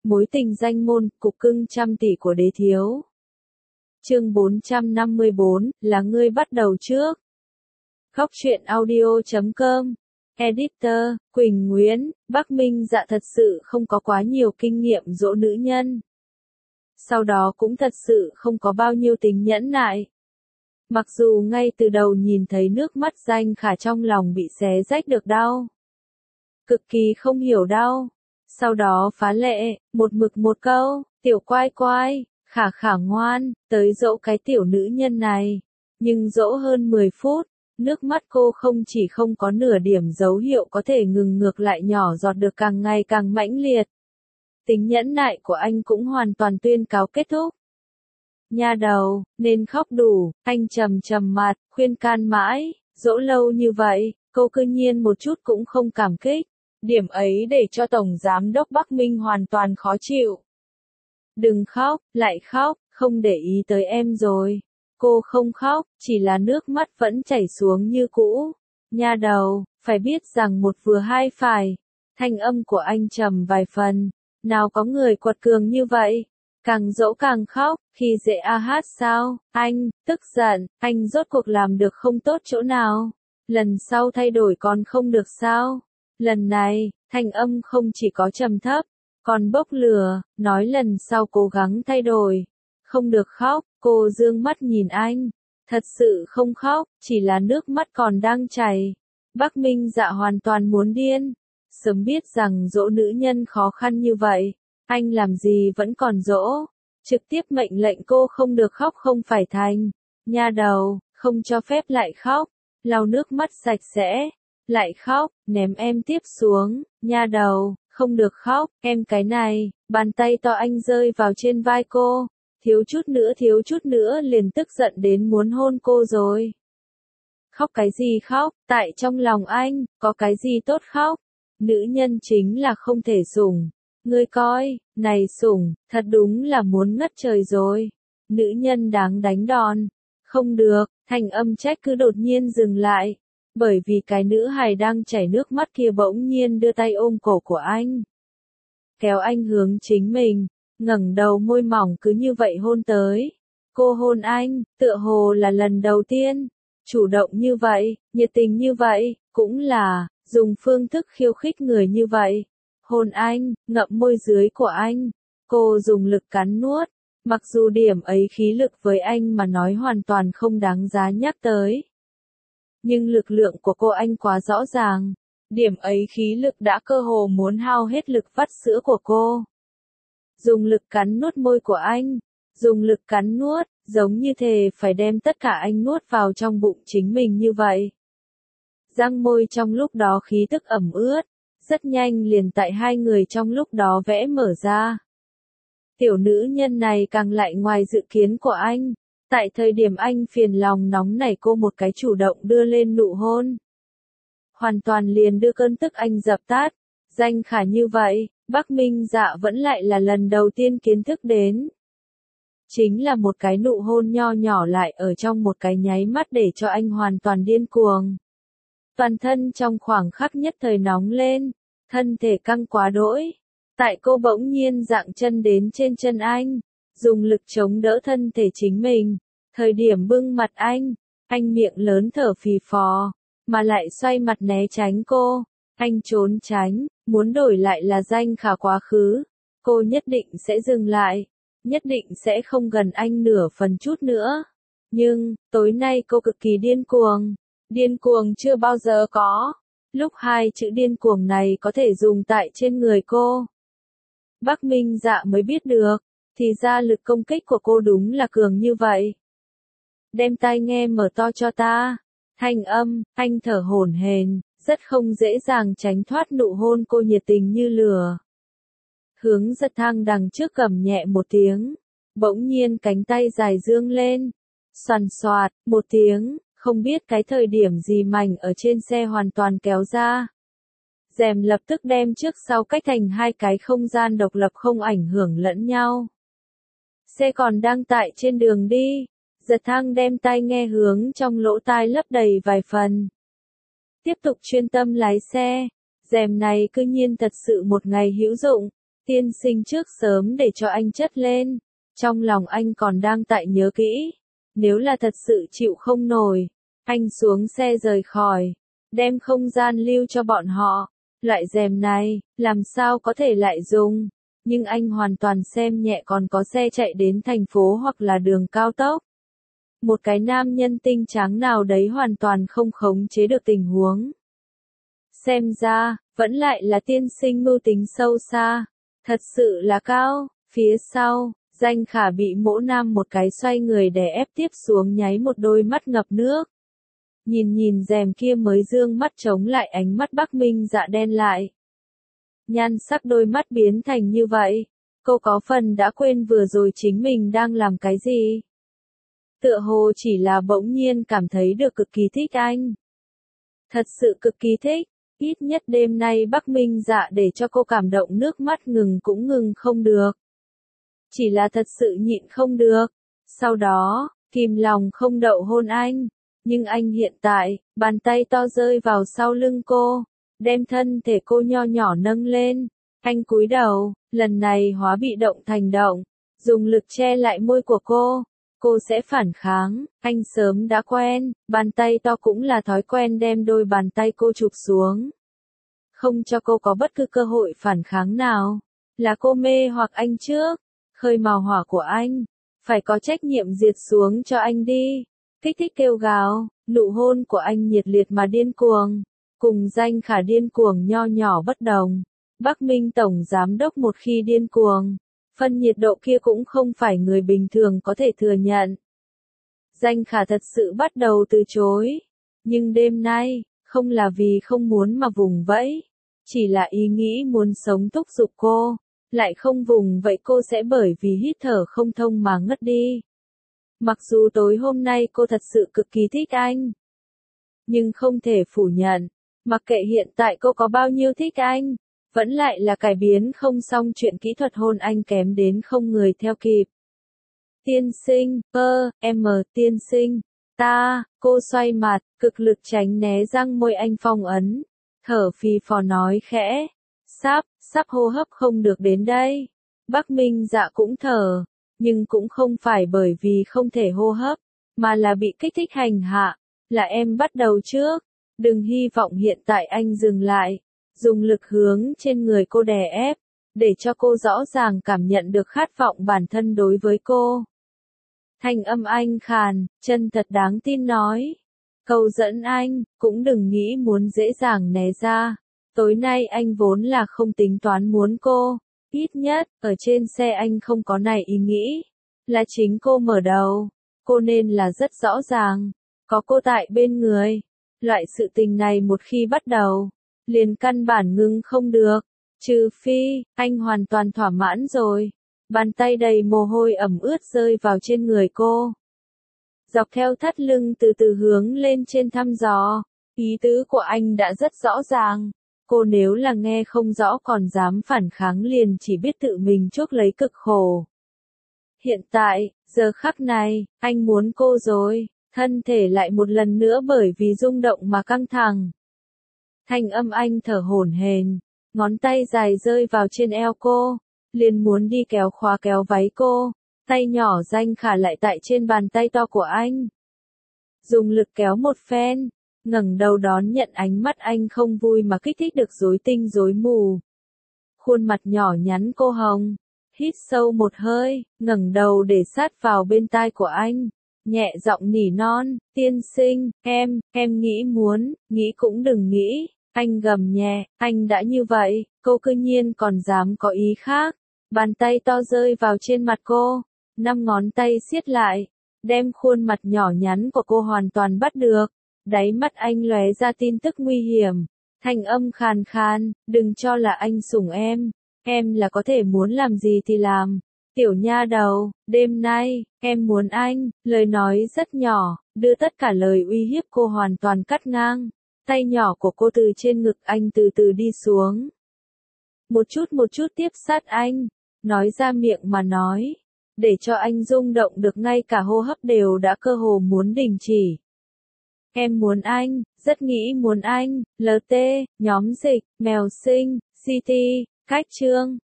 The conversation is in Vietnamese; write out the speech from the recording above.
Mối tình danh môn, cục cưng trăm tỷ của đế thiếu. Chương 454, là ngươi bắt đầu trước. Khóc chuyện audio.com. Editor, Quỳnh Nguyễn. Bắc Minh Dạ thật sự không có quá nhiều kinh nghiệm dỗ nữ nhân. Sau đó cũng thật sự không có bao nhiêu tính nhẫn nại. Mặc dù ngay từ đầu nhìn thấy nước mắt Danh Khả trong lòng bị xé rách được đau. Cực kỳ không hiểu đau. Sau đó phá lệ, một mực một câu, tiểu quai quai, khả khả ngoan, tới dỗ cái tiểu nữ nhân này. Nhưng dỗ hơn 10 phút, nước mắt cô không chỉ không có nửa điểm dấu hiệu có thể ngừng, ngược lại nhỏ giọt được càng ngày càng mãnh liệt. Tính nhẫn nại của anh cũng hoàn toàn tuyên cáo kết thúc. Nha đầu, nên khóc đủ, anh trầm trầm mặt, khuyên can mãi, dỗ lâu như vậy, cô cư nhiên một chút cũng không cảm kích. Điểm ấy để cho Tổng Giám đốc Bắc Minh hoàn toàn khó chịu. Đừng khóc, lại khóc, không để ý tới em rồi. Cô không khóc, chỉ là nước mắt vẫn chảy xuống như cũ. Nha đầu, phải biết rằng một vừa hai phải. Thanh âm của anh trầm vài phần. Nào có người quật cường như vậy. Càng dỗ càng khóc, khi dễ a hát sao, anh, tức giận, anh rốt cuộc làm được không tốt chỗ nào. Lần sau thay đổi còn không được sao. Lần này, thanh âm không chỉ có trầm thấp, còn bốc lửa, nói lần sau cố gắng thay đổi. Không được khóc, cô dương mắt nhìn anh. Thật sự không khóc, chỉ là nước mắt còn đang chảy. Bắc Minh Dạ hoàn toàn muốn điên. Sớm biết rằng dỗ nữ nhân khó khăn như vậy, anh làm gì vẫn còn dỗ. Trực tiếp mệnh lệnh cô không được khóc không phải thành. Nha đầu, không cho phép lại khóc. Lau nước mắt sạch sẽ. Lại khóc, ném em tiếp xuống, nha đầu, không được khóc, em cái này, bàn tay to anh rơi vào trên vai cô, thiếu chút nữa liền tức giận đến muốn hôn cô rồi. Khóc cái gì khóc, tại trong lòng anh, có cái gì tốt khóc, nữ nhân chính là không thể sủng, ngươi coi, này sủng, thật đúng là muốn ngất trời rồi, nữ nhân đáng đánh đòn, không được, thanh âm trách cứ đột nhiên dừng lại. Bởi vì cái nữ hài đang chảy nước mắt kia bỗng nhiên đưa tay ôm cổ của anh. Kéo anh hướng chính mình, ngẩng đầu môi mỏng cứ như vậy hôn tới. Cô hôn anh, tựa hồ là lần đầu tiên. Chủ động như vậy, nhiệt tình như vậy, cũng là, dùng phương thức khiêu khích người như vậy. Hôn anh, ngậm môi dưới của anh. Cô dùng lực cắn nuốt. Mặc dù điểm ấy khí lực với anh mà nói hoàn toàn không đáng giá nhắc tới. Nhưng lực lượng của cô anh quá rõ ràng. Điểm ấy khí lực đã cơ hồ muốn hao hết lực vắt sữa của cô. Dùng lực cắn nuốt môi của anh. Dùng lực cắn nuốt, giống như thề phải đem tất cả anh nuốt vào trong bụng chính mình như vậy. Răng môi trong lúc đó khí tức ẩm ướt. Rất nhanh liền tại hai người trong lúc đó vẽ mở ra. Tiểu nữ nhân này càng lại ngoài dự kiến của anh. Tại thời điểm anh phiền lòng nóng nảy cô một cái chủ động đưa lên nụ hôn. Hoàn toàn liền đưa cơn tức anh dập tắt. Danh Khả như vậy, Bắc Minh Dạ vẫn lại là lần đầu tiên kiến thức đến. Chính là một cái nụ hôn nho nhỏ lại ở trong một cái nháy mắt để cho anh hoàn toàn điên cuồng. Toàn thân trong khoảng khắc nhất thời nóng lên, thân thể căng quá đỗi. Tại cô bỗng nhiên dạng chân đến trên chân anh. Dùng lực chống đỡ thân thể chính mình, thời điểm bưng mặt anh miệng lớn thở phì phò, mà lại xoay mặt né tránh cô, anh trốn tránh, muốn đổi lại là Danh Khả quá khứ, cô nhất định sẽ dừng lại, nhất định sẽ không gần anh nửa phần chút nữa, nhưng, tối nay cô cực kỳ điên cuồng chưa bao giờ có, lúc hai chữ điên cuồng này có thể dùng tại trên người cô. Bắc Minh Dạ mới biết được. Thì ra lực công kích của cô đúng là cường như vậy. Đem tai nghe mở to cho ta. Thanh âm, anh thở hổn hển, rất không dễ dàng tránh thoát nụ hôn cô nhiệt tình như lửa. Hướng Giật Thăng đằng trước cầm nhẹ một tiếng. Bỗng nhiên cánh tay dài dương lên. Xoàn xoạt, một tiếng, không biết cái thời điểm gì mảnh ở trên xe hoàn toàn kéo ra. Rèm lập tức đem trước sau cách thành hai cái không gian độc lập không ảnh hưởng lẫn nhau. Xe còn đang tại trên đường đi. Giật Thăng đem tai nghe hướng trong lỗ tai lấp đầy vài phần. Tiếp tục chuyên tâm lái xe. Rèm này cư nhiên thật sự một ngày hữu dụng. Tiên sinh trước sớm để cho anh chất lên. Trong lòng anh còn đang tại nhớ kỹ. Nếu là thật sự chịu không nổi, anh xuống xe rời khỏi, đem không gian lưu cho bọn họ. Loại rèm này, làm sao có thể lại dùng? Nhưng anh hoàn toàn xem nhẹ còn có xe chạy đến thành phố hoặc là đường cao tốc. Một cái nam nhân tinh tráng nào đấy hoàn toàn không khống chế được tình huống. Xem ra, vẫn lại là tiên sinh mưu tính sâu xa. Thật sự là cao. Phía sau, Danh Khả bị Mỗ Nam một cái xoay người đè ép tiếp xuống, nháy một đôi mắt ngập nước. Nhìn rèm kia mới dương mắt chống lại ánh mắt Bắc Minh Dạ đen lại. Nhan sắc đôi mắt biến thành như vậy. Cô có phần đã quên vừa rồi chính mình đang làm cái gì. Tựa hồ chỉ là bỗng nhiên cảm thấy được cực kỳ thích anh. Thật sự cực kỳ thích. Ít nhất đêm nay Bắc Minh Dạ để cho cô cảm động nước mắt ngừng cũng ngừng không được. Chỉ là thật sự nhịn không được. Sau đó, kìm lòng không đậu hôn anh. Nhưng anh hiện tại, bàn tay to rơi vào sau lưng cô, đem thân thể cô nho nhỏ nâng lên. Anh cúi đầu, lần này hóa bị động thành động, dùng lực che lại môi của cô. Cô sẽ phản kháng, anh sớm đã quen, bàn tay to cũng là thói quen đem đôi bàn tay cô chụp xuống. Không cho cô có bất cứ cơ hội phản kháng nào. Là cô mê hoặc anh trước, khơi mào hỏa của anh, phải có trách nhiệm diệt xuống cho anh đi. Kích thích kêu gào, nụ hôn của anh nhiệt liệt mà điên cuồng, cùng Danh Khả điên cuồng nho nhỏ bất đồng. Bắc Minh Tổng Giám Đốc một khi điên cuồng, phân nhiệt độ kia cũng không phải người bình thường có thể thừa nhận. Danh Khả thật sự bắt đầu từ chối, nhưng đêm nay, không là vì không muốn mà vùng vẫy, chỉ là ý nghĩ muốn sống thúc giục cô, lại không vùng vậy cô sẽ bởi vì hít thở không thông mà ngất đi. Mặc dù tối hôm nay cô thật sự cực kỳ thích anh, nhưng không thể phủ nhận, mặc kệ hiện tại cô có bao nhiêu thích anh, vẫn lại là cải biến không xong chuyện kỹ thuật hôn anh kém đến không người theo kịp. Tiên sinh, tiên sinh, cô xoay mặt, cực lực tránh né răng môi anh phong ấn, thở phì phò nói khẽ, sắp hô hấp không được đến đây. Bắc Minh Dạ cũng thở, nhưng cũng không phải bởi vì không thể hô hấp, mà là bị kích thích hành hạ, là em bắt đầu trước, đừng hy vọng hiện tại anh dừng lại, dùng lực hướng trên người cô đè ép, để cho cô rõ ràng cảm nhận được khát vọng bản thân đối với cô. Thanh âm anh khàn, chân thật đáng tin nói, câu dẫn anh, cũng đừng nghĩ muốn dễ dàng né ra, tối nay anh vốn là không tính toán muốn cô. Ít nhất, ở trên xe anh không có này ý nghĩ. Là chính cô mở đầu. Cô nên là rất rõ ràng. Có cô tại bên người. Loại sự tình này một khi bắt đầu, liền căn bản ngưng không được. Trừ phi, anh hoàn toàn thỏa mãn rồi. Bàn tay đầy mồ hôi ẩm ướt rơi vào trên người cô. Dọc theo thắt lưng từ từ hướng lên trên thăm dò. Ý tứ của anh đã rất rõ ràng. Cô nếu là nghe không rõ còn dám phản kháng liền chỉ biết tự mình chuốc lấy cực khổ. Hiện tại, giờ khắc này, anh muốn cô rồi, thân thể lại một lần nữa bởi vì rung động mà căng thẳng. Thanh âm anh thở hổn hển, ngón tay dài rơi vào trên eo cô, liền muốn đi kéo khóa kéo váy cô, tay nhỏ Danh Khả lại tại trên bàn tay to của anh. Dùng lực kéo một phen. Ngẩng đầu đón nhận ánh mắt anh không vui mà kích thích được rối tinh rối mù. Khuôn mặt nhỏ nhắn cô hồng, hít sâu một hơi, ngẩng đầu để sát vào bên tai của anh, nhẹ giọng nỉ non, tiên sinh, em nghĩ cũng đừng nghĩ, anh gầm nhẹ, anh đã như vậy, cô cư nhiên còn dám có ý khác, bàn tay to rơi vào trên mặt cô, 5 ngón tay siết lại, đem khuôn mặt nhỏ nhắn của cô hoàn toàn bắt được. Đáy mắt anh lóe ra tin tức nguy hiểm, thanh âm khàn khàn, đừng cho là anh sủng em là có thể muốn làm gì thì làm. Tiểu nha đầu, đêm nay, em muốn anh, lời nói rất nhỏ, đưa tất cả lời uy hiếp cô hoàn toàn cắt ngang. Tay nhỏ của cô từ trên ngực anh từ từ đi xuống. Một chút tiếp sát anh, nói ra miệng mà nói, để cho anh rung động được ngay cả hô hấp đều đã cơ hồ muốn đình chỉ. Em muốn anh, rất nghĩ muốn anh, LT, nhóm dịch, mèo sinh, CT, cách chương.